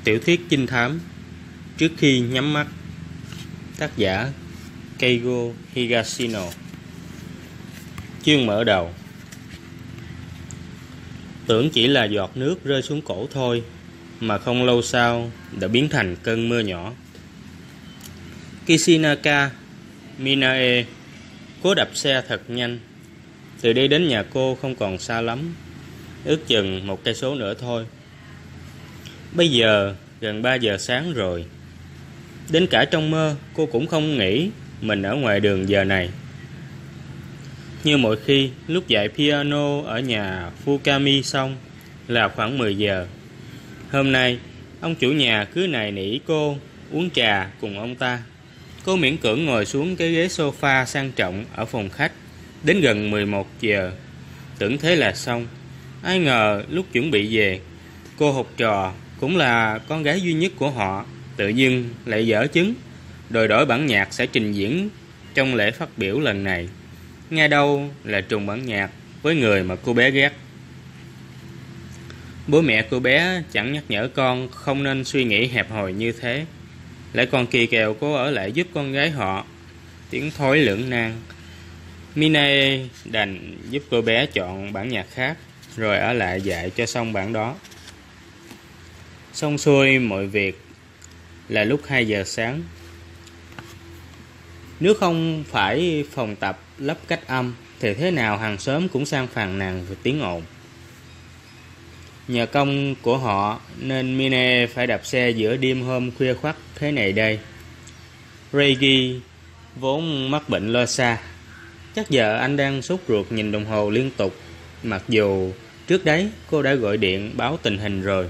tiểu thuyết trinh thám Trước khi nhắm mắt. Tác giả Keigo Higashino. Chương mở đầu. Tưởng chỉ là giọt nước rơi xuống cổ thôi, mà không lâu sau đã biến thành cơn mưa nhỏ. Kishinaka Minae cố đạp xe thật nhanh. Từ đây đến nhà cô không còn xa lắm, ước chừng 1 cây số nữa thôi. Bây giờ gần 3 giờ sáng rồi. Đến cả trong mơ cô cũng không nghĩ mình ở ngoài đường giờ này. Như mọi khi, lúc dạy piano ở nhà Fukami xong là khoảng 10 giờ. Hôm nay, ông chủ nhà cứ nài nỉ cô uống trà cùng ông ta. Cô miễn cưỡng ngồi xuống cái ghế sofa sang trọng ở phòng khách đến gần 11 giờ. Tưởng thế là xong. Ai ngờ lúc chuẩn bị về, cô học trò cũng là con gái duy nhất của họ tự dưng lại dở chứng đòi đổi bản nhạc sẽ trình diễn trong lễ phát biểu lần này. Nghe đâu là trùng bản nhạc với người mà cô bé ghét. Bố mẹ cô bé chẳng nhắc nhở con không nên suy nghĩ hẹp hòi như thế, lại còn kỳ kèo cô ở lại giúp con gái họ. Tiếng thối lưỡng nan. Minae đành giúp cô bé chọn bản nhạc khác, rồi ở lại dạy cho xong bản đó. Xong xuôi mọi việc là lúc 2 giờ sáng. Nếu không phải phòng tập lắp cách âm thì thế nào hàng xóm cũng sang phàn nàn về tiếng ồn. Nhờ công của họ nên Minae phải đạp xe giữa đêm hôm khuya khoắt thế này đây. Reiji vốn mắc bệnh lo xa, chắc giờ anh đang sốt ruột nhìn đồng hồ liên tục, mặc dù trước đấy cô đã gọi điện báo tình hình rồi.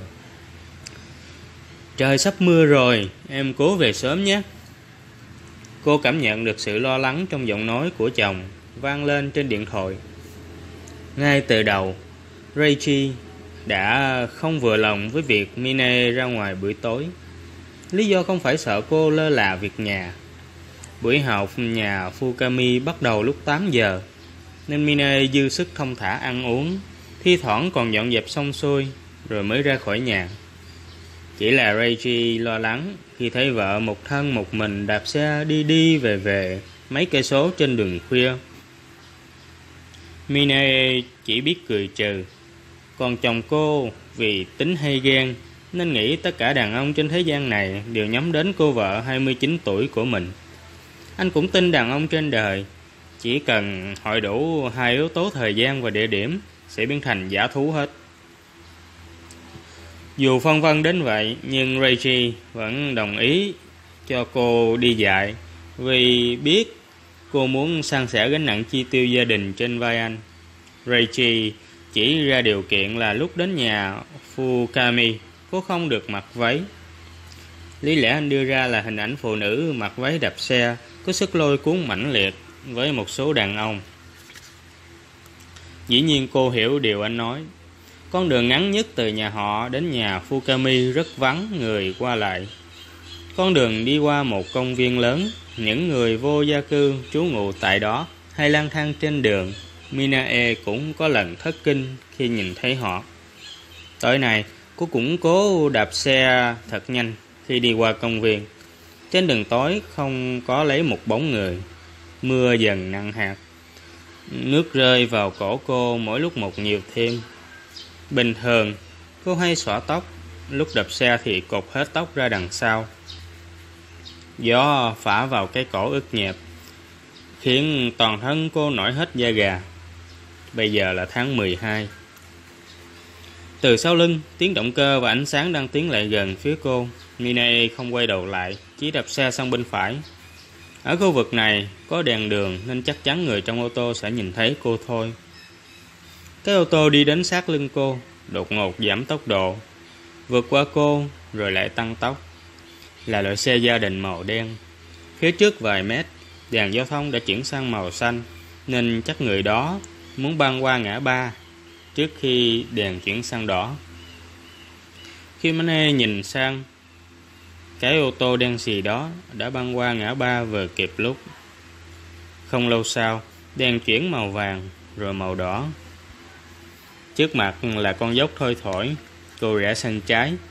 Trời sắp mưa rồi, em cố về sớm nhé. Cô cảm nhận được sự lo lắng trong giọng nói của chồng vang lên trên điện thoại. Ngay từ đầu, Reiji đã không vừa lòng với việc Minae ra ngoài buổi tối. Lý do không phải sợ cô lơ là việc nhà. Buổi học nhà Fukami bắt đầu lúc 8 giờ, nên Minae dư sức thong thả ăn uống, thi thoảng còn dọn dẹp xong xuôi rồi mới ra khỏi nhà. Chỉ là Reiji lo lắng khi thấy vợ một thân một mình đạp xe đi đi về mấy cây số trên đường khuya. Minae chỉ biết cười trừ. Còn chồng cô vì tính hay ghen nên nghĩ tất cả đàn ông trên thế gian này đều nhắm đến cô vợ 29 tuổi của mình. Anh cũng tin đàn ông trên đời chỉ cần hỏi đủ 2 yếu tố thời gian và địa điểm sẽ biến thành dã thú hết. Dù phân vân đến vậy, nhưng Reiji vẫn đồng ý cho cô đi dạy vì biết cô muốn san sẻ gánh nặng chi tiêu gia đình trên vai anh. Reiji chỉ ra điều kiện là lúc đến nhà Fukami, cô không được mặc váy. Lý lẽ anh đưa ra là hình ảnh phụ nữ mặc váy đạp xe có sức lôi cuốn mãnh liệt với một số đàn ông. Dĩ nhiên cô hiểu điều anh nói. Con đường ngắn nhất từ nhà họ đến nhà Fukami rất vắng người qua lại. Con đường đi qua một công viên lớn, những người vô gia cư trú ngụ tại đó hay lang thang trên đường. Minae cũng có lần thất kinh khi nhìn thấy họ. Tối nay, cô cũng cố đạp xe thật nhanh khi đi qua công viên. Trên đường tối không có lấy một bóng người. Mưa dần nặng hạt. Nước rơi vào cổ cô mỗi lúc một nhiều thêm. Bình thường, cô hay xõa tóc, lúc đạp xe thì cột hết tóc ra đằng sau. Gió phả vào cái cổ ướt nhẹp, khiến toàn thân cô nổi hết da gà. Bây giờ là tháng 12. Từ sau lưng, tiếng động cơ và ánh sáng đang tiến lại gần phía cô. Minae không quay đầu lại, chỉ đạp xe sang bên phải. Ở khu vực này có đèn đường nên chắc chắn người trong ô tô sẽ nhìn thấy cô thôi. Cái ô tô đi đến sát lưng cô, đột ngột giảm tốc độ, vượt qua cô rồi lại tăng tốc. Là loại xe gia đình màu đen. Phía trước vài mét, đèn giao thông đã chuyển sang màu xanh, nên chắc người đó muốn băng qua ngã ba trước khi đèn chuyển sang đỏ. Khi Minae nhìn sang, cái ô tô đen xì đó đã băng qua ngã ba vừa kịp lúc. Không lâu sau, đèn chuyển màu vàng rồi màu đỏ. Trước mặt là con dốc thoi thỏi. Cô rẽ sang trái.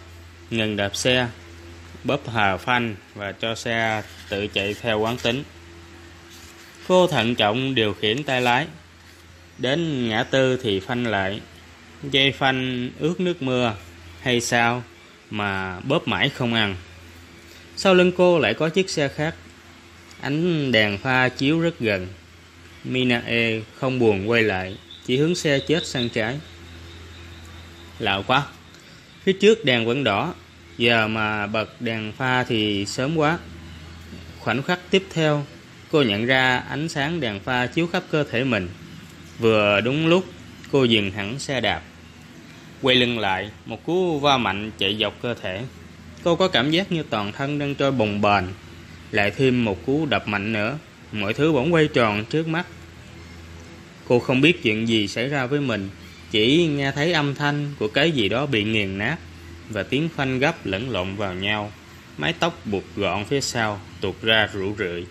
ngừng đạp xe, bóp hà phanh và cho xe tự chạy theo quán tính. Cô thận trọng điều khiển tay lái. Đến ngã tư thì phanh lại. Dây phanh ướt nước mưa hay sao mà bóp mãi không ăn. Sau lưng cô lại có chiếc xe khác. Ánh đèn pha chiếu rất gần. Minae không buồn quay lại, chỉ hướng xe chết sang trái. Lạ quá, phía trước đèn vẫn đỏ, giờ mà bật đèn pha thì sớm quá. Khoảnh khắc tiếp theo, cô nhận ra ánh sáng đèn pha chiếu khắp cơ thể mình. Vừa đúng lúc, cô dừng hẳn xe đạp. Quay lưng lại, một cú va mạnh chạy dọc cơ thể. Cô có cảm giác như toàn thân đang trôi bồng bềnh. Lại thêm một cú đập mạnh nữa, mọi thứ bỗng quay tròn trước mắt. Cô không biết chuyện gì xảy ra với mình, chỉ nghe thấy âm thanh của cái gì đó bị nghiền nát và tiếng phanh gấp lẫn lộn vào nhau. Mái tóc buộc gọn phía sau tuột ra rủ rượi.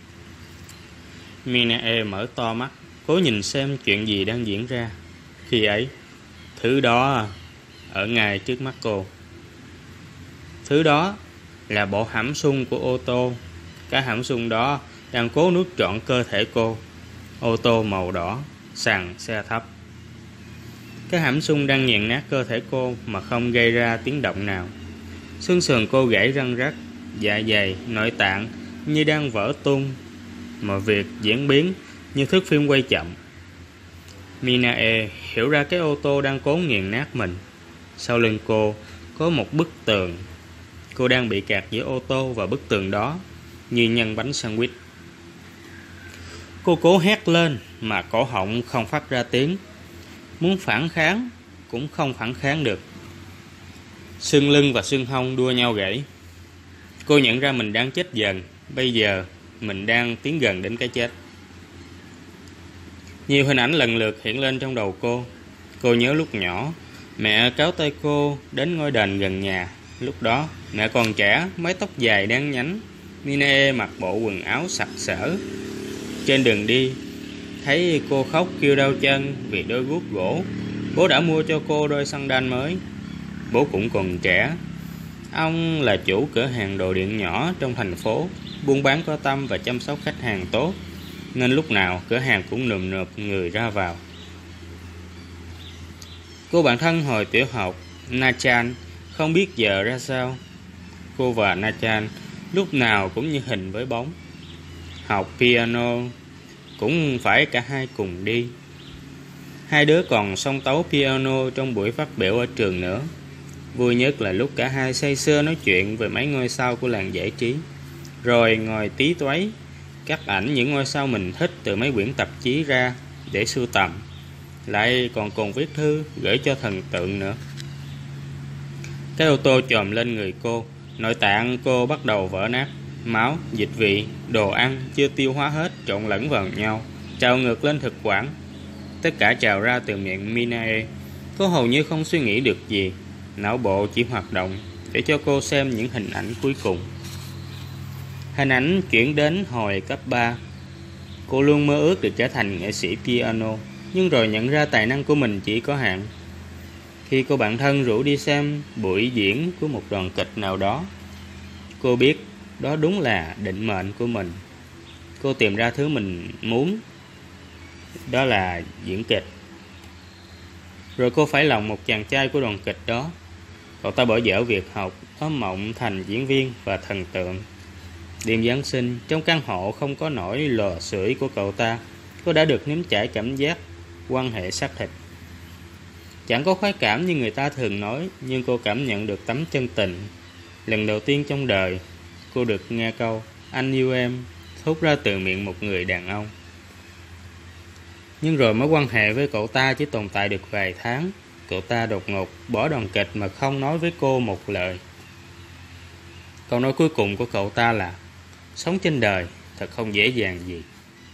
Minae mở to mắt, cố nhìn xem chuyện gì đang diễn ra. Khi ấy, thứ đó ở ngay trước mắt cô. Thứ đó là bộ hãm xung của ô tô. Cái hãm xung đó đang cố nuốt trọn cơ thể cô. Ô tô màu đỏ, sàn xe thấp. Cái hãm xung đang nghiền nát cơ thể cô mà không gây ra tiếng động nào. Xương sườn cô gãy răng rắc, dạ dày, nội tạng như đang vỡ tung. Mọi việc diễn biến như thước phim quay chậm. Minae hiểu ra cái ô tô đang cố nghiền nát mình. Sau lưng cô có một bức tường. Cô đang bị kẹt giữa ô tô và bức tường đó, như nhân bánh sandwich. Cô cố hét lên mà cổ họng không phát ra tiếng. Muốn phản kháng cũng không phản kháng được. Xương lưng và xương hông đua nhau gãy. Cô nhận ra mình đang chết dần. Bây giờ mình đang tiến gần đến cái chết. Nhiều hình ảnh lần lượt hiện lên trong đầu cô. Cô nhớ lúc nhỏ, mẹ kéo tay cô đến ngôi đền gần nhà. Lúc đó mẹ còn trẻ, mái tóc dài đen nhánh. Minae mặc bộ quần áo sặc sỡ. Trên đường đi, thấy cô khóc kêu đau chân vì đôi guốc gỗ. Bố đã mua cho cô đôi sandal mới. Bố cũng còn trẻ. Ông là chủ cửa hàng đồ điện nhỏ trong thành phố, buôn bán có tâm và chăm sóc khách hàng tốt, nên lúc nào cửa hàng cũng nườm nượp người ra vào. Cô bạn thân hồi tiểu học, Nachan, không biết giờ ra sao. Cô và Nachan lúc nào cũng như hình với bóng. Học piano cũng phải cả hai cùng đi. Hai đứa còn xông tấu piano trong buổi phát biểu ở trường nữa. Vui nhất là lúc cả hai say sưa nói chuyện về mấy ngôi sao của làng giải trí, rồi ngồi tí toái cắt ảnh những ngôi sao mình thích từ mấy quyển tạp chí ra để sưu tầm. Lại còn cùng viết thư gửi cho thần tượng nữa. Cái ô tô chồm lên người cô. Nội tạng cô bắt đầu vỡ nát. Máu, dịch vị, đồ ăn chưa tiêu hóa hết trộn lẫn vào nhau, trào ngược lên thực quản. Tất cả trào ra từ miệng Minae. Cô hầu như không suy nghĩ được gì. Não bộ chỉ hoạt động để cho cô xem những hình ảnh cuối cùng. Hình ảnh chuyển đến hồi cấp 3. Cô luôn mơ ước được trở thành nghệ sĩ piano, nhưng rồi nhận ra tài năng của mình chỉ có hạn. Khi cô bạn thân rủ đi xem buổi diễn của một đoàn kịch nào đó, cô biết đó đúng là định mệnh của mình. Cô tìm ra thứ mình muốn, đó là diễn kịch. Rồi cô phải lòng một chàng trai của đoàn kịch đó. Cậu ta bỏ dở việc học, ôm mộng thành diễn viên và thần tượng. Đêm Giáng sinh, trong căn hộ không có nổi lò sưởi của cậu ta, cô đã được nếm trải cảm giác quan hệ xác thịt. Chẳng có khoái cảm như người ta thường nói, nhưng cô cảm nhận được tấm chân tình. Lần đầu tiên trong đời, cô được nghe câu "anh yêu em" thốt ra từ miệng một người đàn ông. Nhưng rồi mối quan hệ với cậu ta chỉ tồn tại được vài tháng. Cậu ta đột ngột bỏ đoàn kịch mà không nói với cô một lời. Câu nói cuối cùng của cậu ta là: sống trên đời thật không dễ dàng gì.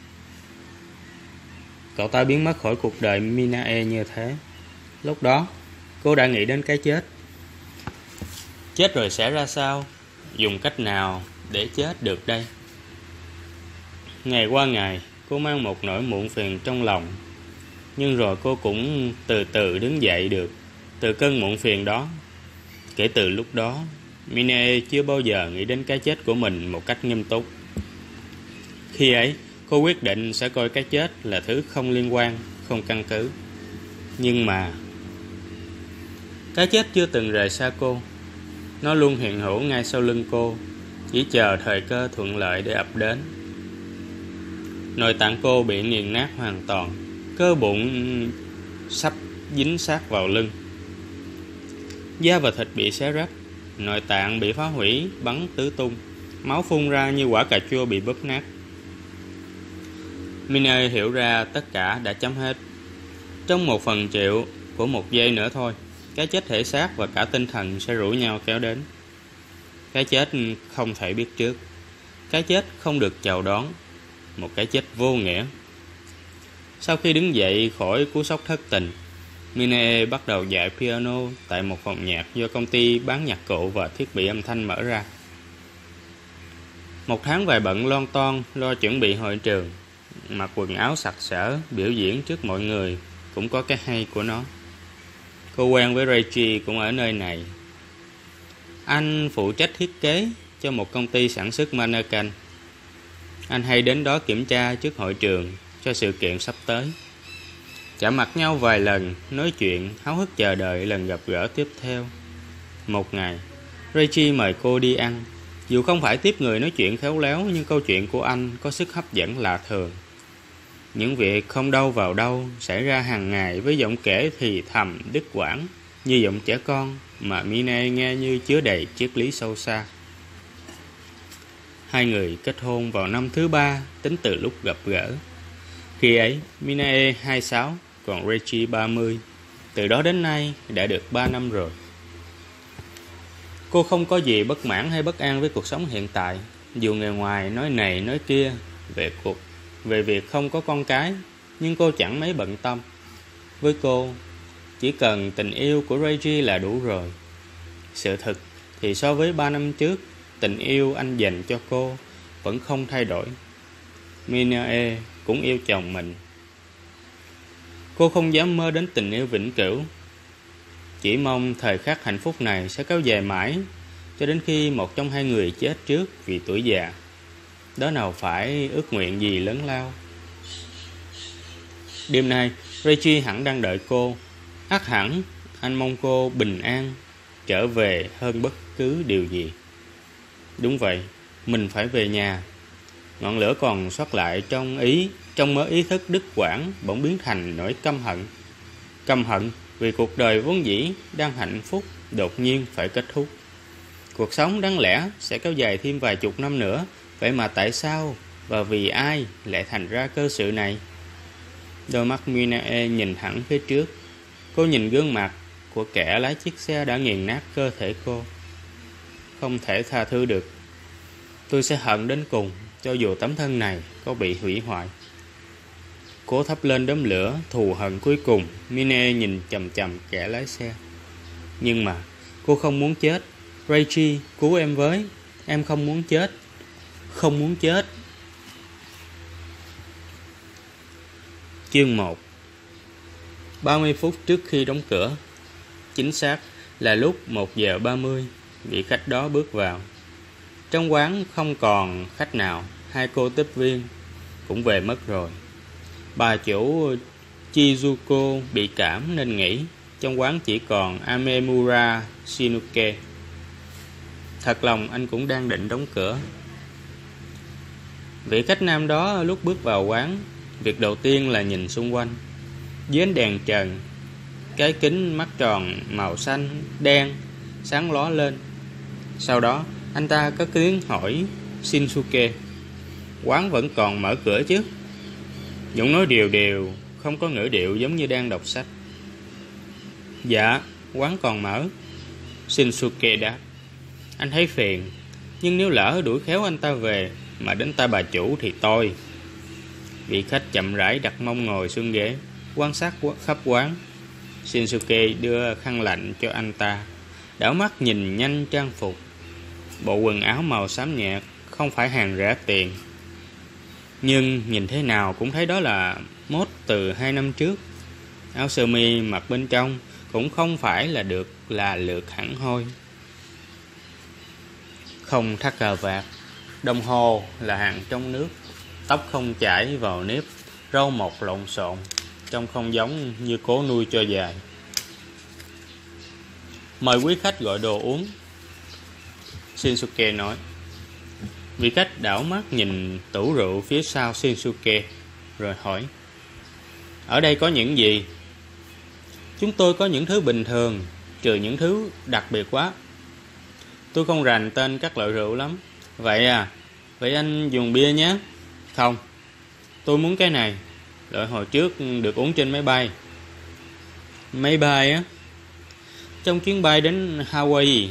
Cậu ta biến mất khỏi cuộc đời Minae như thế. Lúc đó, cô đã nghĩ đến cái chết. Chết rồi sẽ ra sao? Dùng cách nào để chết được đây? Ngày qua ngày, cô mang một nỗi muộn phiền trong lòng. Nhưng rồi cô cũng từ từ đứng dậy được từ cơn muộn phiền đó. Kể từ lúc đó, Minae chưa bao giờ nghĩ đến cái chết của mình một cách nghiêm túc. Khi ấy, cô quyết định sẽ coi cái chết là thứ không liên quan, không căn cứ. Nhưng mà cái chết chưa từng rời xa cô. Nó luôn hiện hữu ngay sau lưng cô, chỉ chờ thời cơ thuận lợi để ập đến. Nội tạng cô bị nghiền nát hoàn toàn, cơ bụng sắp dính sát vào lưng. Da và thịt bị xé rách, nội tạng bị phá hủy, bắn tứ tung, máu phun ra như quả cà chua bị bóp nát. Minae hiểu ra tất cả đã chấm hết. Trong 1/1.000.000 của một giây nữa thôi, cái chết thể xác và cả tinh thần sẽ rủ nhau kéo đến. Cái chết không thể biết trước, cái chết không được chào đón, một cái chết vô nghĩa. Sau khi đứng dậy khỏi cú sốc thất tình, Minae bắt đầu dạy piano tại một phòng nhạc do công ty bán nhạc cụ và thiết bị âm thanh mở ra. Một tháng vài bận lon ton lo chuẩn bị hội trường, mặc quần áo sặc sỡ, biểu diễn trước mọi người cũng có cái hay của nó. Cô quen với Reggie cũng ở nơi này. Anh phụ trách thiết kế cho một công ty sản xuất mannequin. Anh hay đến đó kiểm tra trước hội trường cho sự kiện sắp tới. Chạm mặt nhau vài lần, nói chuyện, háo hức chờ đợi lần gặp gỡ tiếp theo. Một ngày, Reggie mời cô đi ăn. Dù không phải tiếp người nói chuyện khéo léo, nhưng câu chuyện của anh có sức hấp dẫn lạ thường. Những việc không đâu vào đâu xảy ra hàng ngày với giọng kể thì thầm đứt quãng như giọng trẻ con mà Minae nghe như chứa đầy triết lý sâu xa. Hai người kết hôn vào năm thứ 3 tính từ lúc gặp gỡ. Khi ấy Minae 26, còn Reggie 30. Từ đó đến nay đã được 3 năm rồi. Cô không có gì bất mãn hay bất an với cuộc sống hiện tại. Dù người ngoài nói này nói kia về việc không có con cái, nhưng cô chẳng mấy bận tâm. Với cô, chỉ cần tình yêu của Reggie là đủ rồi. Sự thật thì so với 3 năm trước, tình yêu anh dành cho cô vẫn không thay đổi. Minae cũng yêu chồng mình. Cô không dám mơ đến tình yêu vĩnh cửu, chỉ mong thời khắc hạnh phúc này sẽ kéo dài mãi, cho đến khi một trong hai người chết trước vì tuổi già. Đó nào phải ước nguyện gì lớn lao. Đêm nay Reggie hẳn đang đợi cô. Ắt hẳn anh mong cô bình an trở về hơn bất cứ điều gì. Đúng vậy, mình phải về nhà. Ngọn lửa còn sót lại trong mớ ý thức đứt quãng bỗng biến thành nỗi căm hận. Căm hận vì cuộc đời vốn dĩ đang hạnh phúc đột nhiên phải kết thúc. Cuộc sống đáng lẽ sẽ kéo dài thêm vài chục năm nữa, vậy mà tại sao và vì ai lại thành ra cơ sự này? Đôi mắt Minae nhìn thẳng phía trước. Cô nhìn gương mặt của kẻ lái chiếc xe đã nghiền nát cơ thể cô. Không thể tha thứ được. Tôi sẽ hận đến cùng, cho dù tấm thân này có bị hủy hoại. Cố thắp lên đốm lửa thù hận cuối cùng. Minae nhìn chằm chằm kẻ lái xe. Nhưng mà cô không muốn chết. Reggie, cứu em với. Em không muốn chết. Không muốn chết. Chương 1. 30 phút trước khi đóng cửa, chính xác là lúc 1:30, vị khách đó bước vào. Trong quán không còn khách nào. Hai cô tiếp viên cũng về mất rồi. Bà chủ Chizuko bị cảm nên nghỉ. Trong quán chỉ còn Amemura Shinuke. Thật lòng anh cũng đang định đóng cửa. Vị khách nam đó lúc bước vào quán, việc đầu tiên là nhìn xung quanh. Dưới ánh đèn trần, cái kính mắt tròn màu xanh đen sáng lóa lên. Sau đó anh ta có tiếng hỏi Shinsuke: "Quán vẫn còn mở cửa chứ?" Dũng nói đều đều, không có ngữ điệu giống như đang đọc sách. "Dạ, quán còn mở." Shinsuke đáp. Anh thấy phiền, nhưng nếu lỡ đuổi khéo anh ta về mà đến tay bà chủ thì tôi. Vị khách chậm rãi đặt mông ngồi xuống ghế, quan sát khắp quán. Shinsuke đưa khăn lạnh cho anh ta, đảo mắt nhìn nhanh trang phục. Bộ quần áo màu xám nhạt, không phải hàng rẻ tiền, nhưng nhìn thế nào cũng thấy đó là mốt từ 2 năm trước. Áo sơ mi mặc bên trong cũng không phải là lược hẳn hoi, không thắt cà vạt, đồng hồ là hàng trong nước, tóc không chải vào nếp, râu mọc lộn xộn, trông không giống như cố nuôi cho dài. Mời quý khách gọi đồ uống, Shinsuke nói. Vị khách đảo mắt nhìn tủ rượu phía sau Shinsuke, rồi hỏi: ở đây có những gì? Chúng tôi có những thứ bình thường, trừ những thứ đặc biệt quá. Tôi không rành tên các loại rượu lắm. Vậy à, vậy anh dùng bia nhé. Không, tôi muốn cái này, loại hồi trước được uống trên máy bay. Máy bay á? Trong chuyến bay đến Hawaii.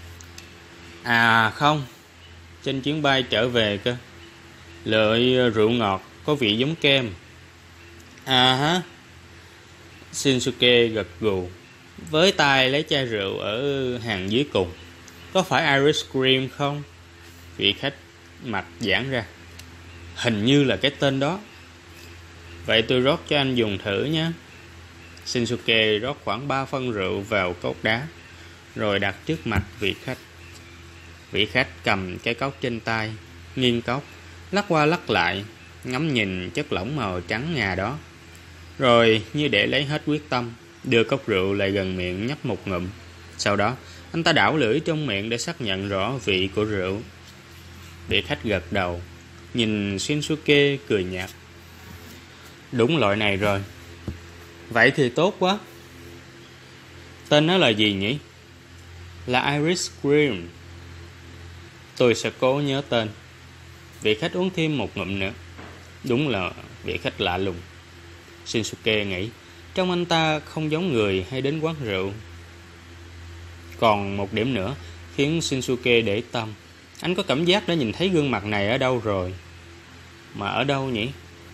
À không, trên chuyến bay trở về cơ. Loại rượu ngọt có vị giống kem. À hả? Shinsuke gật gù, với tay lấy chai rượu ở hàng dưới cùng. Có phải Irish Cream không? Vị khách mặt giãn ra. Hình như là cái tên đó. Vậy tôi rót cho anh dùng thử nhé. Shinsuke rót khoảng 3 phân rượu vào cốc đá, rồi đặt trước mặt vị khách. Vị khách cầm cái cốc trên tay, nghiêng cốc, lắc qua lắc lại, ngắm nhìn chất lỏng màu trắng ngà đó. Rồi như để lấy hết quyết tâm, đưa cốc rượu lại gần miệng nhấp một ngụm. Sau đó anh ta đảo lưỡi trong miệng để xác nhận rõ vị của rượu. Vị khách gật đầu, nhìn Shinsuke cười nhạt. Đúng loại này rồi. Vậy thì tốt quá. Tên nó là gì nhỉ? Là Irish Cream. Tôi sẽ cố nhớ tên. Vị khách uống thêm một ngụm nữa. Đúng là vị khách lạ lùng, Shinsuke nghĩ. Trông anh ta không giống người hay đến quán rượu. Còn một điểm nữa khiến Shinsuke để tâm. Anh có cảm giác đã nhìn thấy gương mặt này ở đâu rồi. Mà ở đâu nhỉ?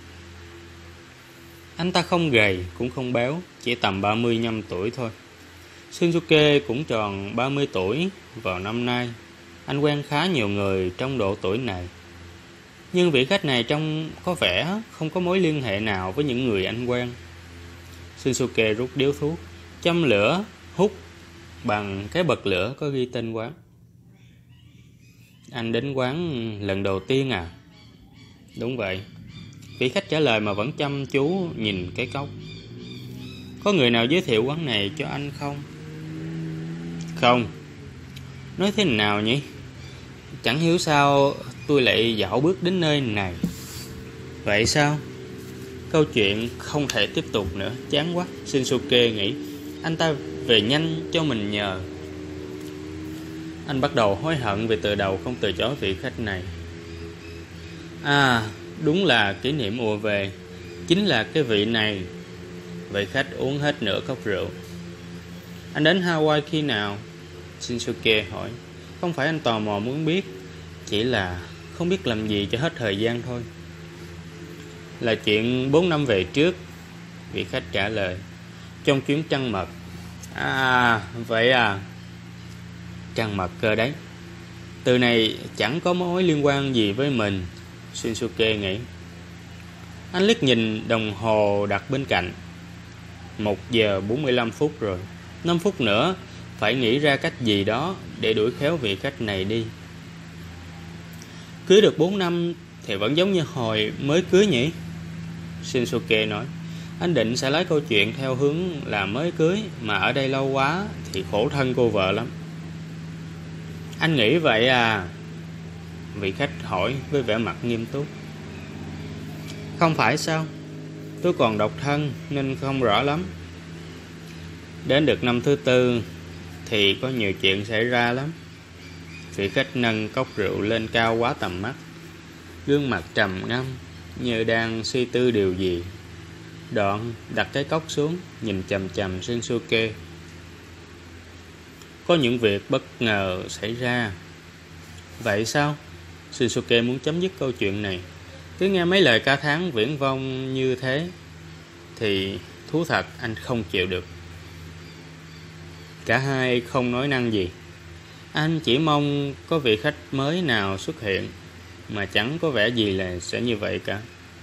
Anh ta không gầy cũng không béo, chỉ tầm 35 tuổi thôi. Shinsuke cũng tròn 30 tuổi vào năm nay. Anh quen khá nhiều người trong độ tuổi này. Nhưng vị khách này trông có vẻ không có mối liên hệ nào với những người anh quen. Shinsuke rút điếu thuốc, châm lửa, hút bằng cái bật lửa có ghi tên quán. Anh đến quán lần đầu tiên à? Đúng vậy. Vị khách trả lời mà vẫn chăm chú nhìn cái cốc. Có người nào giới thiệu quán này cho anh không? Không. Nói thế nào nhỉ? Chẳng hiểu sao tôi lại dạo bước đến nơi này. Vậy sao? Câu chuyện không thể tiếp tục nữa, chán quá, Shinsuke nghĩ. Anh ta về nhanh cho mình nhờ. Anh bắt đầu hối hận vì từ đầu không từ chối vị khách này. À, đúng là kỷ niệm ùa về. Chính là cái vị này. Vị khách uống hết nửa cốc rượu. Anh đến Hawaii khi nào? Shinsuke hỏi. Không phải anh tò mò muốn biết, chỉ là không biết làm gì cho hết thời gian thôi. Là chuyện 4 năm về trước, vị khách trả lời. Trong chuyến trăng mật. À, vậy à. Trăng mật cơ đấy. Từ này chẳng có mối liên quan gì với mình, Shinsuke nghĩ. Anh liếc nhìn đồng hồ đặt bên cạnh. 1 giờ 45 phút rồi. 5 phút nữa phải nghĩ ra cách gì đó để đuổi khéo vị khách này đi. Cưới được 4 năm thì vẫn giống như hồi mới cưới nhỉ? Shinsuke nói. Anh định sẽ lấy câu chuyện theo hướng là mới cưới, mà ở đây lâu quá thì khổ thân cô vợ lắm. Anh nghĩ vậy à? Vị khách hỏi với vẻ mặt nghiêm túc. Không phải sao? Tôi còn độc thân nên không rõ lắm. Đến được năm thứ 4 thì có nhiều chuyện xảy ra lắm. Vị khách nâng cốc rượu lên cao quá tầm mắt, gương mặt trầm ngâm như đang suy tư điều gì. Đoạn đặt cái cốc xuống, nhìn chằm chằm Shinsuke. Có những việc bất ngờ xảy ra. Vậy sao? Shinsuke muốn chấm dứt câu chuyện này. Cứ nghe mấy lời ca thán viển vông như thế thì thú thật anh không chịu được. Cả hai không nói năng gì. Anh chỉ mong có vị khách mới nào xuất hiện, mà chẳng có vẻ gì là sẽ như vậy cả.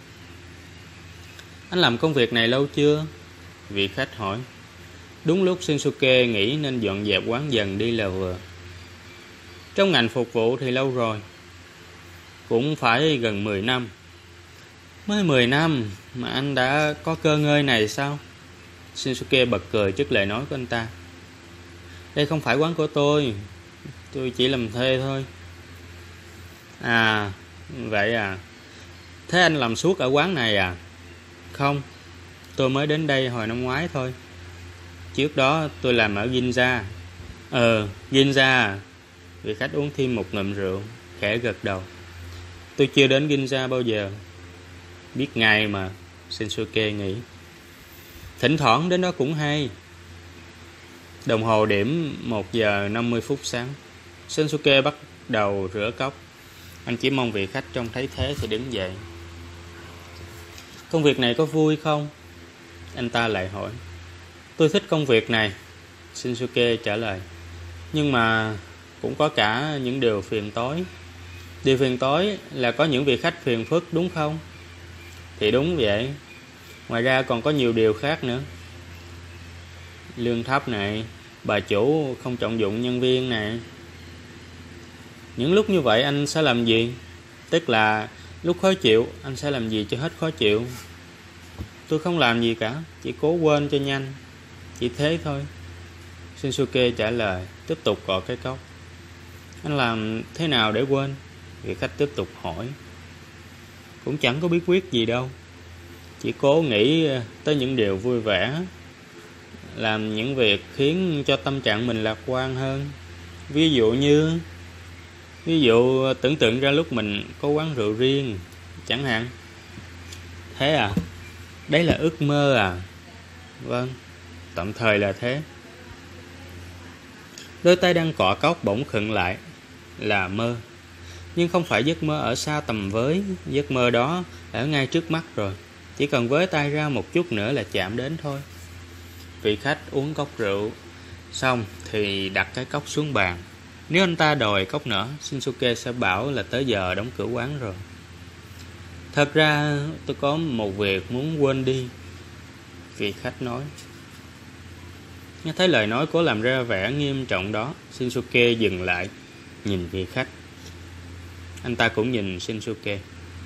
Anh làm công việc này lâu chưa? Vị khách hỏi. Đúng lúc Shinsuke nghĩ nên dọn dẹp quán dần đi là vừa. Trong ngành phục vụ thì lâu rồi, cũng phải gần 10 năm. Mới 10 năm mà anh đã có cơ ngơi này sao? Shinsuke bật cười trước lời nói của anh ta. Đây không phải quán của tôi chỉ làm thuê thôi. À, vậy à. Thế anh làm suốt ở quán này à? Không, tôi mới đến đây hồi năm ngoái thôi. Trước đó tôi làm ở Ginza. Ginza à? Vị khách uống thêm một ngụm rượu, khẽ gật đầu. Tôi chưa đến Ginza bao giờ. Biết ngay mà, Shinsuke nghĩ. Thỉnh thoảng đến đó cũng hay. Đồng hồ điểm 1 giờ 50 phút sáng. Shinsuke bắt đầu rửa cốc. Anh chỉ mong vị khách trông thấy thế thì đứng dậy. Công việc này có vui không? Anh ta lại hỏi. Tôi thích công việc này, Shinsuke trả lời. Nhưng mà cũng có cả những điều phiền toái. Điều phiền toái là có những vị khách phiền phức đúng không? Thì đúng vậy. Ngoài ra còn có nhiều điều khác nữa. Lương thấp này, bà chủ không trọng dụng nhân viên này. Những lúc như vậy anh sẽ làm gì? Tức là lúc khó chịu anh sẽ làm gì cho hết khó chịu? Tôi không làm gì cả, chỉ cố quên cho nhanh. Chỉ thế thôi, Shinsuke trả lời, tiếp tục gọt cái cốc. Anh làm thế nào để quên? Vị khách tiếp tục hỏi. Cũng chẳng có bí quyết gì đâu. Chỉ cố nghĩ tới những điều vui vẻ, làm những việc khiến cho tâm trạng mình lạc quan hơn. Ví dụ tưởng tượng ra lúc mình có quán rượu riêng chẳng hạn. Thế à? Đấy là ước mơ à? Vâng, tạm thời là thế. Đôi tay đang cọ cốc bỗng khựng lại. Là mơ. Nhưng không phải giấc mơ ở xa tầm với. Giấc mơ đó ở ngay trước mắt rồi. Chỉ cần với tay ra một chút nữa là chạm đến thôi. Vị khách uống cốc rượu xong thì đặt cái cốc xuống bàn. Nếu anh ta đòi cốc nữa, Shinsuke sẽ bảo là tới giờ đóng cửa quán rồi. Thật ra tôi có một việc muốn quên đi, vị khách nói. Nghe thấy lời nói cố làm ra vẻ nghiêm trọng đó, Shinsuke dừng lại, nhìn vị khách. Anh ta cũng nhìn Shinsuke.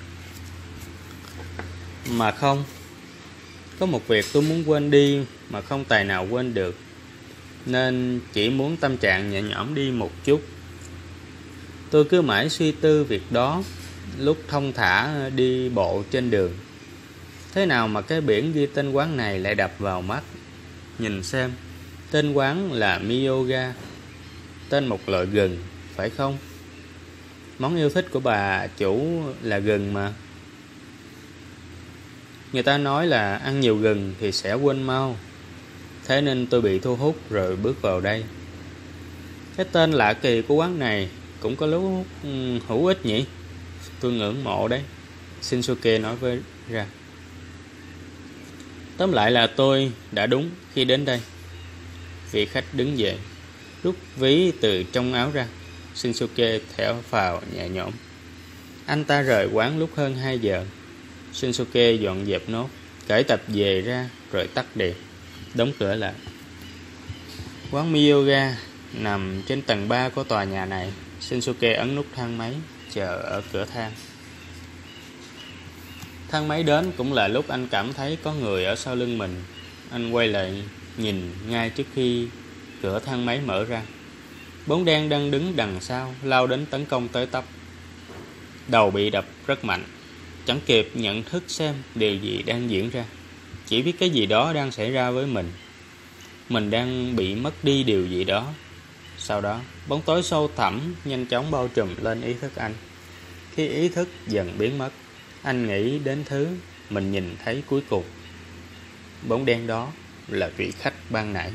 Mà không, có một việc tôi muốn quên đi mà không tài nào quên được, nên chỉ muốn tâm trạng nhẹ nhõm đi một chút. Tôi cứ mãi suy tư việc đó lúc thong thả đi bộ trên đường. Thế nào mà cái biển ghi tên quán này lại đập vào mắt? Nhìn xem, tên quán là Miyoga, tên một loại gừng, phải không? Món yêu thích của bà chủ là gừng mà. Người ta nói là ăn nhiều gừng thì sẽ quên mau. Thế nên tôi bị thu hút rồi bước vào đây. Cái tên lạ kỳ của quán này cũng có lúc hữu ích nhỉ? Tôi ngưỡng mộ đấy, Shinsuke nói với ra. Tóm lại là tôi đã đúng khi đến đây. Vị khách đứng dậy, rút ví từ trong áo ra. Shinsuke thở phào nhẹ nhõm. Anh ta rời quán lúc hơn 2 giờ. Shinsuke dọn dẹp nốt, cởi tập về ra rồi tắt đèn, đóng cửa lại. Quán Miyoga nằm trên tầng 3 của tòa nhà này. Shinsuke ấn nút thang máy, chờ ở cửa thang. Thang máy đến cũng là lúc anh cảm thấy có người ở sau lưng mình. Anh quay lại nhìn ngay trước khi cửa thang máy mở ra. Bóng đen đang đứng đằng sau lao đến tấn công tới tấp. Đầu bị đập rất mạnh, chẳng kịp nhận thức xem điều gì đang diễn ra. Chỉ biết cái gì đó đang xảy ra với mình. Mình đang bị mất đi điều gì đó. Sau đó, bóng tối sâu thẳm nhanh chóng bao trùm lên ý thức anh. Khi ý thức dần biến mất, anh nghĩ đến thứ mình nhìn thấy cuối cùng. Bóng đen đó là vị khách ban nãy.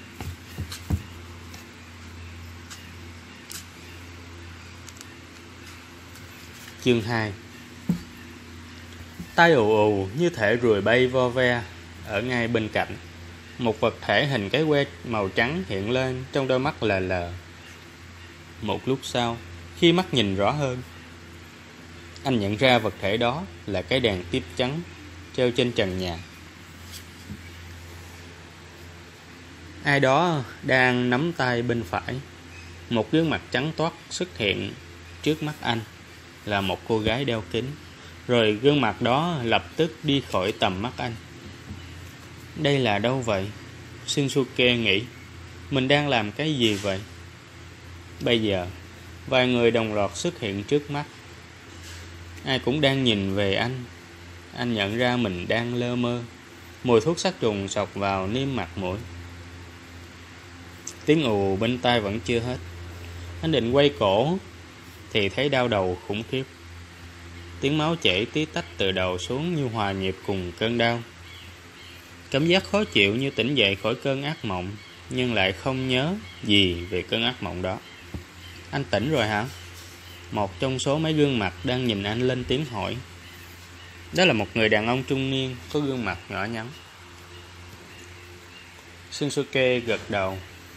Chương 2. Tai ù ù như thể ruồi bay vo ve ở ngay bên cạnh. Một vật thể hình cái que màu trắng hiện lên trong đôi mắt lờ lờ. Một lúc sau, khi mắt nhìn rõ hơn, anh nhận ra vật thể đó là cái đèn tiếp trắng treo trên trần nhà. Ai đó đang nắm tay bên phải. Một gương mặt trắng toát xuất hiện trước mắt anh, là một cô gái đeo kính. Rồi gương mặt đó lập tức đi khỏi tầm mắt anh. Đây là đâu vậy? Shinsuke nghĩ, mình đang làm cái gì vậy? Bây giờ, vài người đồng loạt xuất hiện trước mắt. Ai cũng đang nhìn về anh. Anh nhận ra mình đang lơ mơ. Mùi thuốc sát trùng xộc vào niêm mặt mũi. Tiếng ù bên tai vẫn chưa hết. Anh định quay cổ thì thấy đau đầu khủng khiếp. Tiếng máu chảy tí tách từ đầu xuống như hòa nhịp cùng cơn đau. Cảm giác khó chịu như tỉnh dậy khỏi cơn ác mộng, nhưng lại không nhớ gì về cơn ác mộng đó. Anh tỉnh rồi hả? Một trong số mấy gương mặt đang nhìn anh lên tiếng hỏi. Đó là một người đàn ông trung niên có gương mặt nhỏ nhắn. Shinsuke gật đầu.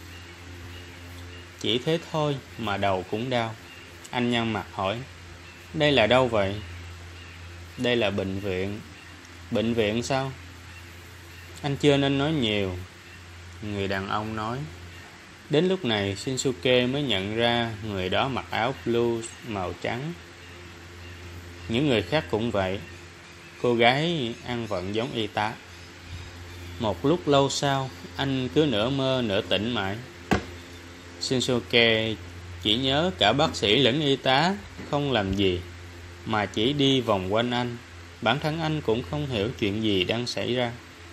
Chỉ thế thôi mà đầu cũng đau. Anh nhăn mặt hỏi, đây là đâu vậy? Đây là bệnh viện. Bệnh viện sao? Anh chưa nên nói nhiều, người đàn ông nói. Đến lúc này Shinsuke mới nhận ra người đó mặc áo blue màu trắng. Những người khác cũng vậy. Cô gái ăn vận giống y tá. Một lúc lâu sau, anh cứ nửa mơ nửa tỉnh mãi. Shinsuke chỉ nhớ cả bác sĩ lẫn y tá không làm gì, mà chỉ đi vòng quanh anh. Bản thân anh cũng không hiểu chuyện gì đang xảy ra.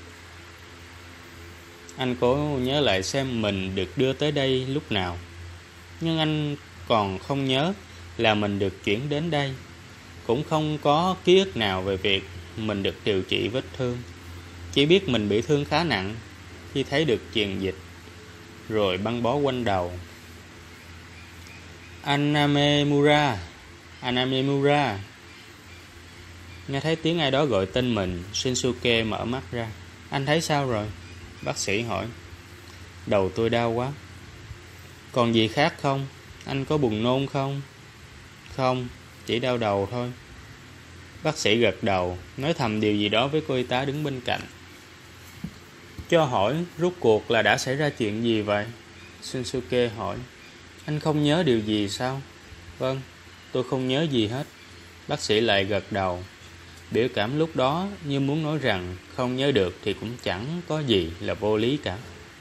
Anh cố nhớ lại xem mình được đưa tới đây lúc nào, nhưng anh còn không nhớ là mình được chuyển đến đây. Cũng không có ký ức nào về việc mình được điều trị vết thương. Chỉ biết mình bị thương khá nặng khi thấy được truyền dịch, rồi băng bó quanh đầu. Anamemura, Anamemura. Nghe thấy tiếng ai đó gọi tên mình, Shinsuke mở mắt ra. Anh thấy sao rồi? Bác sĩ hỏi. Đầu tôi đau quá. Còn gì khác không? Anh có buồn nôn không? Không, chỉ đau đầu thôi. Bác sĩ gật đầu, nói thầm điều gì đó với cô y tá đứng bên cạnh. Cho hỏi, rốt cuộc là đã xảy ra chuyện gì vậy? Shinsuke hỏi. Anh không nhớ điều gì sao? Vâng, tôi không nhớ gì hết. Bác sĩ lại gật đầu. Biểu cảm lúc đó như muốn nói rằng không nhớ được thì cũng chẳng có gì là vô lý cả.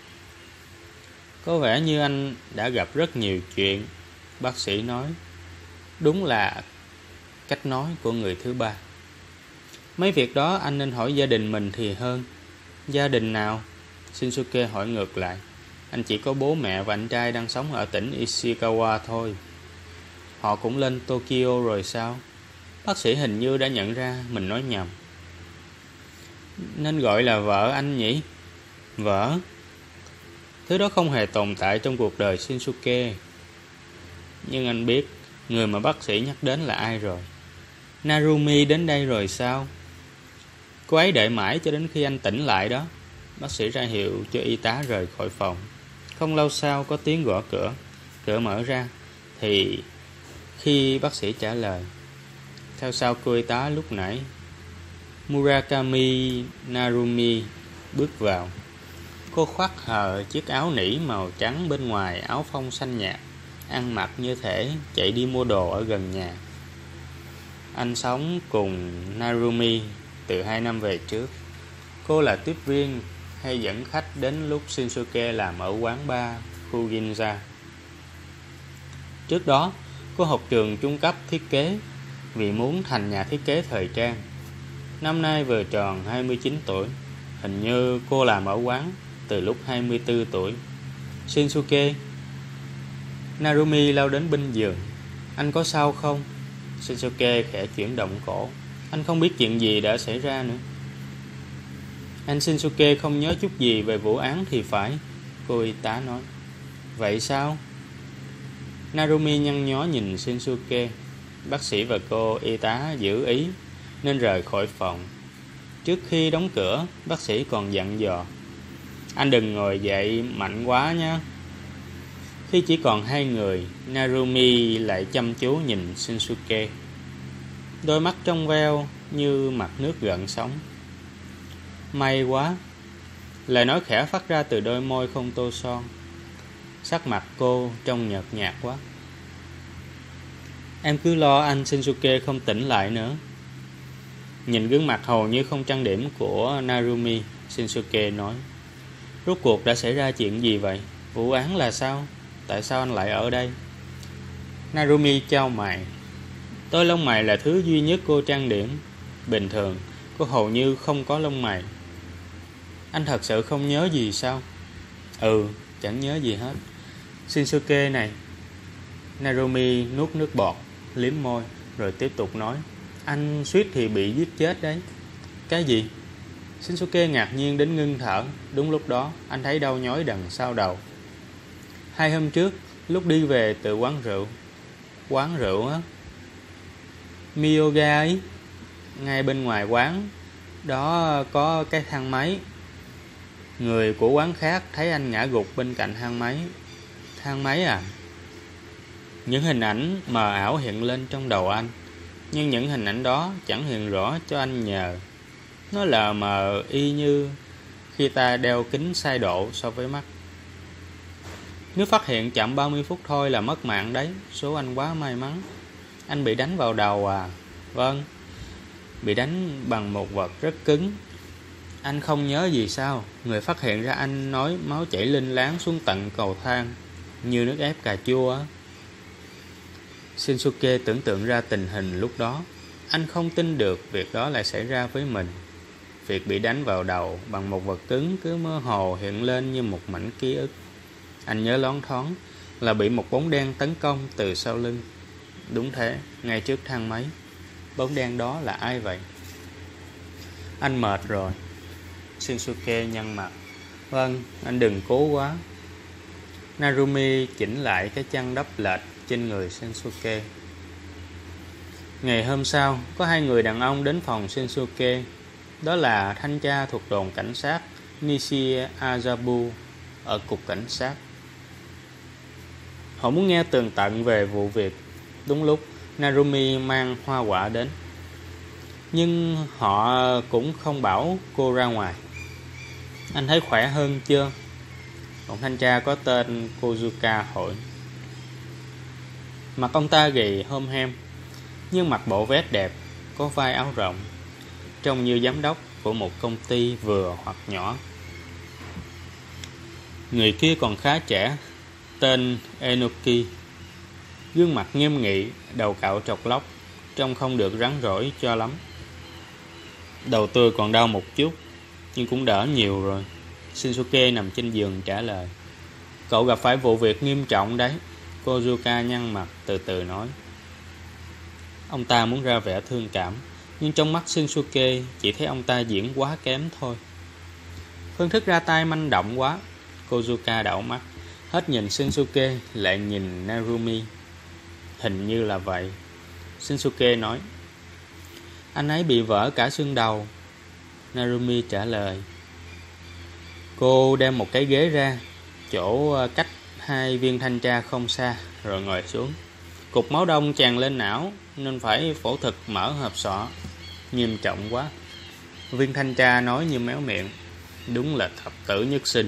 Có vẻ như anh đã gặp rất nhiều chuyện, bác sĩ nói. Đúng là cách nói của người thứ ba. Mấy việc đó anh nên hỏi gia đình mình thì hơn. Gia đình nào? Shinsuke hỏi ngược lại. Anh chỉ có bố mẹ và anh trai đang sống ở tỉnh Ishikawa thôi. Họ cũng lên Tokyo rồi sao? Bác sĩ hình như đã nhận ra mình nói nhầm. Nên gọi là vợ anh nhỉ? Vợ? Thứ đó không hề tồn tại trong cuộc đời Shinsuke. Nhưng anh biết người mà bác sĩ nhắc đến là ai rồi. Narumi đến đây rồi sao? Cô ấy đợi mãi cho đến khi anh tỉnh lại đó. Bác sĩ ra hiệu cho y tá rời khỏi phòng. Không lâu sau có tiếng gõ cửa. Cửa mở ra thì khi bác sĩ trả lời, theo sau cô y tá lúc nãy, Murakami Narumi bước vào. Cô khoác hờ chiếc áo nỉ màu trắng bên ngoài áo phông xanh nhạt, ăn mặc như thể chạy đi mua đồ ở gần nhà. Anh sống cùng Narumi từ 2 năm về trước. Cô là tiếp viên hay dẫn khách đến lúc Shinsuke làm ở quán bar khu Ginza. Trước đó, cô học trường trung cấp thiết kế vì muốn thành nhà thiết kế thời trang. Năm nay vừa tròn 29 tuổi. Hình như cô làm ở quán từ lúc 24 tuổi. Shinsuke. Narumi lao đến bên giường. Anh có sao không? Shinsuke khẽ chuyển động cổ. Anh không biết chuyện gì đã xảy ra nữa. Anh Shinsuke không nhớ chút gì về vụ án thì phải, cô y tá nói. Vậy sao? Narumi nhăn nhó nhìn Shinsuke. Bác sĩ và cô y tá giữ ý nên rời khỏi phòng. Trước khi đóng cửa, bác sĩ còn dặn dò. Anh đừng ngồi dậy mạnh quá nhé. Khi chỉ còn 2 người, Narumi lại chăm chú nhìn Shinsuke. Đôi mắt trong veo như mặt nước gợn sóng. May quá. Lời nói khẽ phát ra từ đôi môi không tô son. Sắc mặt cô trông nhợt nhạt quá. Em cứ lo anh Shinsuke không tỉnh lại nữa. Nhìn gương mặt hầu như không trang điểm của Narumi, Shinsuke nói: Rốt cuộc đã xảy ra chuyện gì vậy? Vụ án là sao? Tại sao anh lại ở đây? Narumi chau mày. Tôi lông mày là thứ duy nhất cô trang điểm. Bình thường cô hầu như không có lông mày. Anh thật sự không nhớ gì sao? Ừ, chẳng nhớ gì hết. Shinsuke này. Narumi nuốt nước bọt, liếm môi, rồi tiếp tục nói: Anh suýt thì bị giết chết đấy. Cái gì? Shinsuke ngạc nhiên đến ngưng thở. Đúng lúc đó anh thấy đau nhói đằng sau đầu. 2 hôm trước, lúc đi về từ quán rượu. Quán rượu á? Miyoga ấy. Ngay bên ngoài quán đó có cái thang máy. Người của quán khác thấy anh ngã gục bên cạnh thang máy. Thang máy à? Những hình ảnh mờ ảo hiện lên trong đầu anh, nhưng những hình ảnh đó chẳng hiện rõ cho anh nhờ. Nó lờ mờ y như khi ta đeo kính sai độ so với mắt. Nếu phát hiện chậm 30 phút thôi là mất mạng đấy. Số anh quá may mắn. Anh bị đánh vào đầu à? Vâng, bị đánh bằng một vật rất cứng. Anh không nhớ gì sao? Người phát hiện ra anh nói máu chảy linh láng xuống tận cầu thang, như nước ép cà chua. Shinsuke tưởng tượng ra tình hình lúc đó. Anh không tin được việc đó lại xảy ra với mình. Việc bị đánh vào đầu bằng một vật cứng cứ mơ hồ hiện lên như một mảnh ký ức. Anh nhớ loáng thoáng là bị một bóng đen tấn công từ sau lưng. Đúng thế, ngay trước thang máy. Bóng đen đó là ai vậy? Anh mệt rồi. Shinsuke nhăn mặt. Vâng, anh đừng cố quá. Narumi chỉnh lại cái chăn đắp lệch trên người Shinsuke. Ngày hôm sau, có 2 người đàn ông đến phòng Shinsuke. Đó là thanh tra thuộc đồn cảnh sát Nishi Azabu ở cục cảnh sát. Họ muốn nghe tường tận về vụ việc. Đúng lúc Narumi mang hoa quả đến, nhưng họ cũng không bảo cô ra ngoài. Anh thấy khỏe hơn chưa? Một thanh tra có tên Kozuka hỏi. Mặt ông ta gầy hom hem, nhưng mặc bộ vest đẹp, có vai áo rộng, trông như giám đốc của một công ty vừa hoặc nhỏ. Người kia còn khá trẻ, tên Enoki. Gương mặt nghiêm nghị, đầu cạo trọc lóc, trông không được rắn rỏi cho lắm. Đầu tôi còn đau một chút, nhưng cũng đỡ nhiều rồi. Shinsuke nằm trên giường trả lời. Cậu gặp phải vụ việc nghiêm trọng đấy. Kozuka nhăn mặt từ từ nói. Ông ta muốn ra vẻ thương cảm, nhưng trong mắt Shinsuke chỉ thấy ông ta diễn quá kém thôi. Phương thức ra tay manh động quá. Kozuka đảo mắt, hết nhìn Shinsuke lại nhìn Narumi. Hình như là vậy. Shinsuke nói. Anh ấy bị vỡ cả xương đầu. Narumi trả lời. Cô đem một cái ghế ra, chỗ cách 2 viên thanh tra không xa, rồi ngồi xuống. Cục máu đông tràn lên não, nên phải phẫu thuật mở hộp sọ. Nghiêm trọng quá. Viên thanh tra nói như méo miệng. Đúng là thập tử nhất sinh.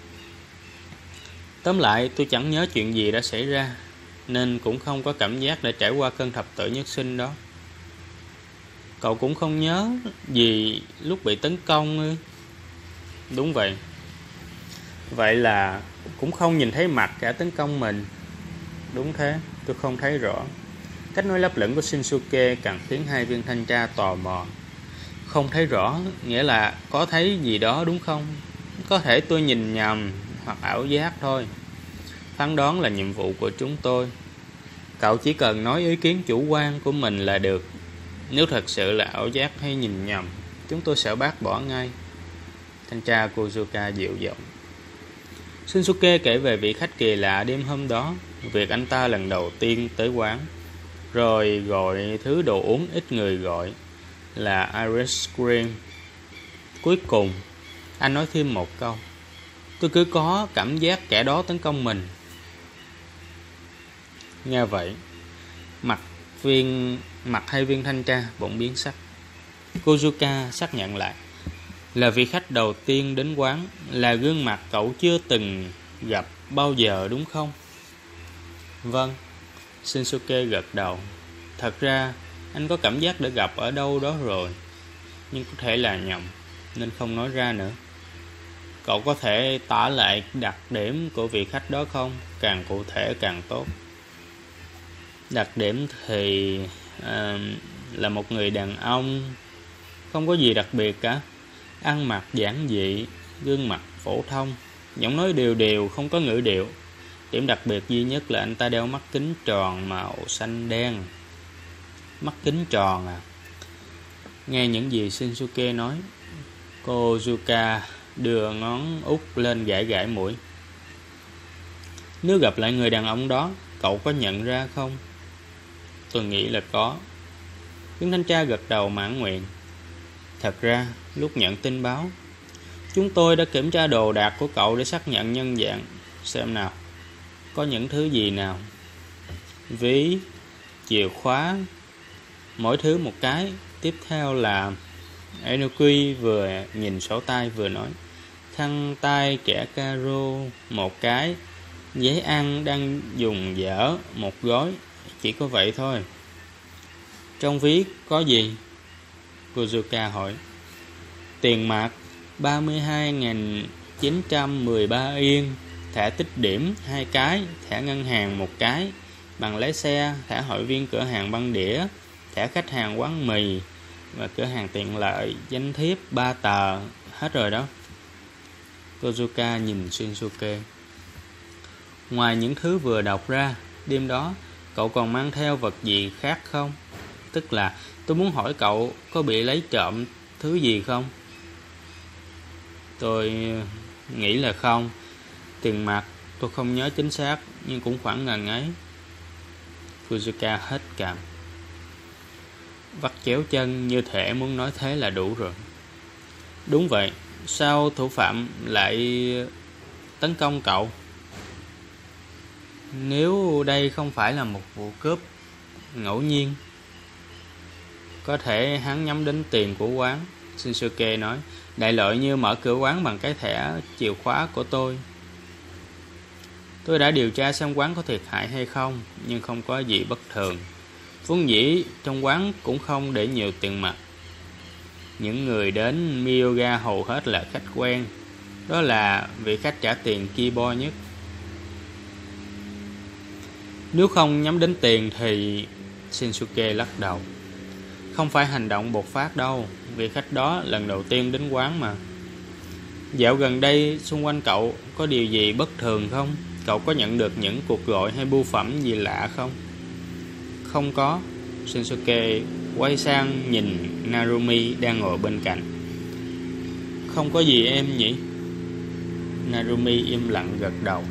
Tóm lại, tôi chẳng nhớ chuyện gì đã xảy ra, nên cũng không có cảm giác để trải qua cơn thập tử nhất sinh đó. Cậu cũng không nhớ gì lúc bị tấn công ư? Đúng vậy. Vậy là cũng không nhìn thấy mặt kẻ tấn công mình? Đúng thế, tôi không thấy rõ. Cách nói lấp lửng của Shinsuke càng khiến 2 viên thanh tra tò mò. Không thấy rõ, nghĩa là có thấy gì đó đúng không? Có thể tôi nhìn nhầm hoặc ảo giác thôi. Phán đoán là nhiệm vụ của chúng tôi. Cậu chỉ cần nói ý kiến chủ quan của mình là được. Nếu thật sự là ảo giác hay nhìn nhầm, chúng tôi sẽ bác bỏ ngay. Thanh tra Kozuka dịu giọng. Shinsuke kể về vị khách kỳ lạ đêm hôm đó, việc anh ta lần đầu tiên tới quán, rồi gọi thứ đồ uống ít người gọi là Irish Cream. Cuối cùng, anh nói thêm một câu. Tôi cứ có cảm giác kẻ đó tấn công mình. Nghe vậy, mặt 2 viên thanh tra bỗng biến sắc. Kozuka xác nhận lại. Là vị khách đầu tiên đến quán, là gương mặt cậu chưa từng gặp bao giờ đúng không? Vâng, Shinsuke gật đầu. Thật ra, anh có cảm giác đã gặp ở đâu đó rồi, nhưng có thể là nhầm, nên không nói ra nữa. Cậu có thể tả lại đặc điểm của vị khách đó không? Càng cụ thể càng tốt. Đặc điểm thì là một người đàn ông, không có gì đặc biệt cả. Ăn mặc giản dị, gương mặt phổ thông, giọng nói đều đều, không có ngữ điệu. Điểm đặc biệt duy nhất là anh ta đeo mắt kính tròn màu xanh đen. Mắt kính tròn à? Nghe những gì Shinsuke nói, Kozuka đưa ngón út lên gãi gãi mũi. Nếu gặp lại người đàn ông đó, cậu có nhận ra không? Tôi nghĩ là có. Viên thanh tra gật đầu mãn nguyện. Thật ra, lúc nhận tin báo, chúng tôi đã kiểm tra đồ đạc của cậu để xác nhận nhân dạng. Xem nào, có những thứ gì nào? Ví, chìa khóa, mỗi thứ một cái. Tiếp theo là Enoki vừa nhìn sổ tay vừa nói, khăn tay kẻ caro một cái, giấy ăn đang dùng dở một gói. Chỉ có vậy thôi. Trong ví có gì? Kozuka hỏi. Tiền mặt 32.913 yên, thẻ tích điểm 2 cái, thẻ ngân hàng 1 cái, bằng lái xe, thẻ hội viên cửa hàng băng đĩa, thẻ khách hàng quán mì và cửa hàng tiện lợi, danh thiếp 3 tờ. Hết rồi đó. Kozuka nhìn Shinsuke. Ngoài những thứ vừa đọc ra, đêm đó cậu còn mang theo vật gì khác không? Tức là tôi muốn hỏi cậu có bị lấy trộm thứ gì không? Tôi nghĩ là không. Tiền mặt tôi không nhớ chính xác, nhưng cũng khoảng ngần ấy. Kozuka hết cằm, vắt chéo chân như thể muốn nói thế là đủ rồi. Đúng vậy, sao thủ phạm lại tấn công cậu? Nếu đây không phải là một vụ cướp ngẫu nhiên, có thể hắn nhắm đến tiền của quán. Shinsuke nói, đại loại như mở cửa quán bằng cái thẻ chìa khóa của tôi. Tôi đã điều tra xem quán có thiệt hại hay không, nhưng không có gì bất thường. Vốn dĩ trong quán cũng không để nhiều tiền mặt. Những người đến Myoga hầu hết là khách quen. Đó là vị khách trả tiền kibo nhất. Nếu không nhắm đến tiền thì... Shinsuke lắc đầu. Không phải hành động bột phát đâu. Vị khách đó lần đầu tiên đến quán mà. Dạo gần đây xung quanh cậu có điều gì bất thường không? Cậu có nhận được những cuộc gọi hay bưu phẩm gì lạ không? Không có. Shinsuke quay sang nhìn Narumi đang ngồi bên cạnh. Không có gì em nhỉ? Narumi im lặng gật đầu.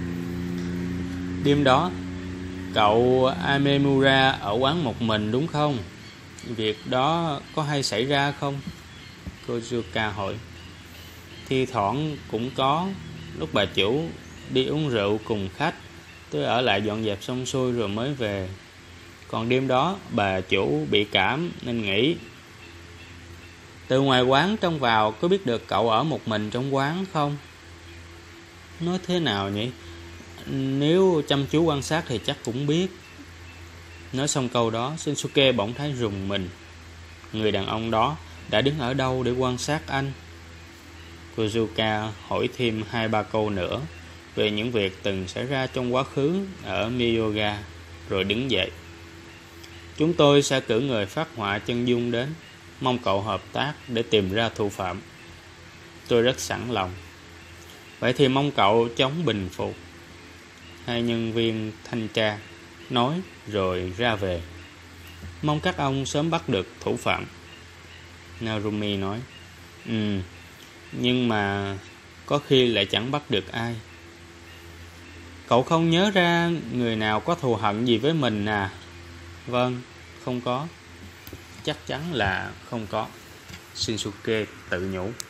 Đêm đó cậu Amemura ở quán một mình đúng không? Việc đó có hay xảy ra không? Kozuka hỏi. Thi thoảng cũng có. Lúc bà chủ đi uống rượu cùng khách, tôi ở lại dọn dẹp xong xuôi rồi mới về. Còn đêm đó bà chủ bị cảm nên nghỉ. Từ ngoài quán trông vào có biết được cậu ở một mình trong quán không? Nói thế nào nhỉ? Nếu chăm chú quan sát thì chắc cũng biết. Nói xong câu đó, Shinsuke bỗng thấy rùng mình. Người đàn ông đó đã đứng ở đâu để quan sát anh? Kozuka hỏi thêm 2-3 câu nữa về những việc từng xảy ra trong quá khứ ở Myoga, rồi đứng dậy. Chúng tôi sẽ cử người phát họa chân dung đến, mong cậu hợp tác để tìm ra thủ phạm. Tôi rất sẵn lòng. Vậy thì mong cậu chống bình phục. Hai nhân viên thanh tra nói rồi ra về. Mong các ông sớm bắt được thủ phạm. Narumi nói. Nhưng mà có khi lại chẳng bắt được ai. Cậu không nhớ ra người nào có thù hận gì với mình à? Vâng, không có. Chắc chắn là không có. Shinsuke tự nhủ.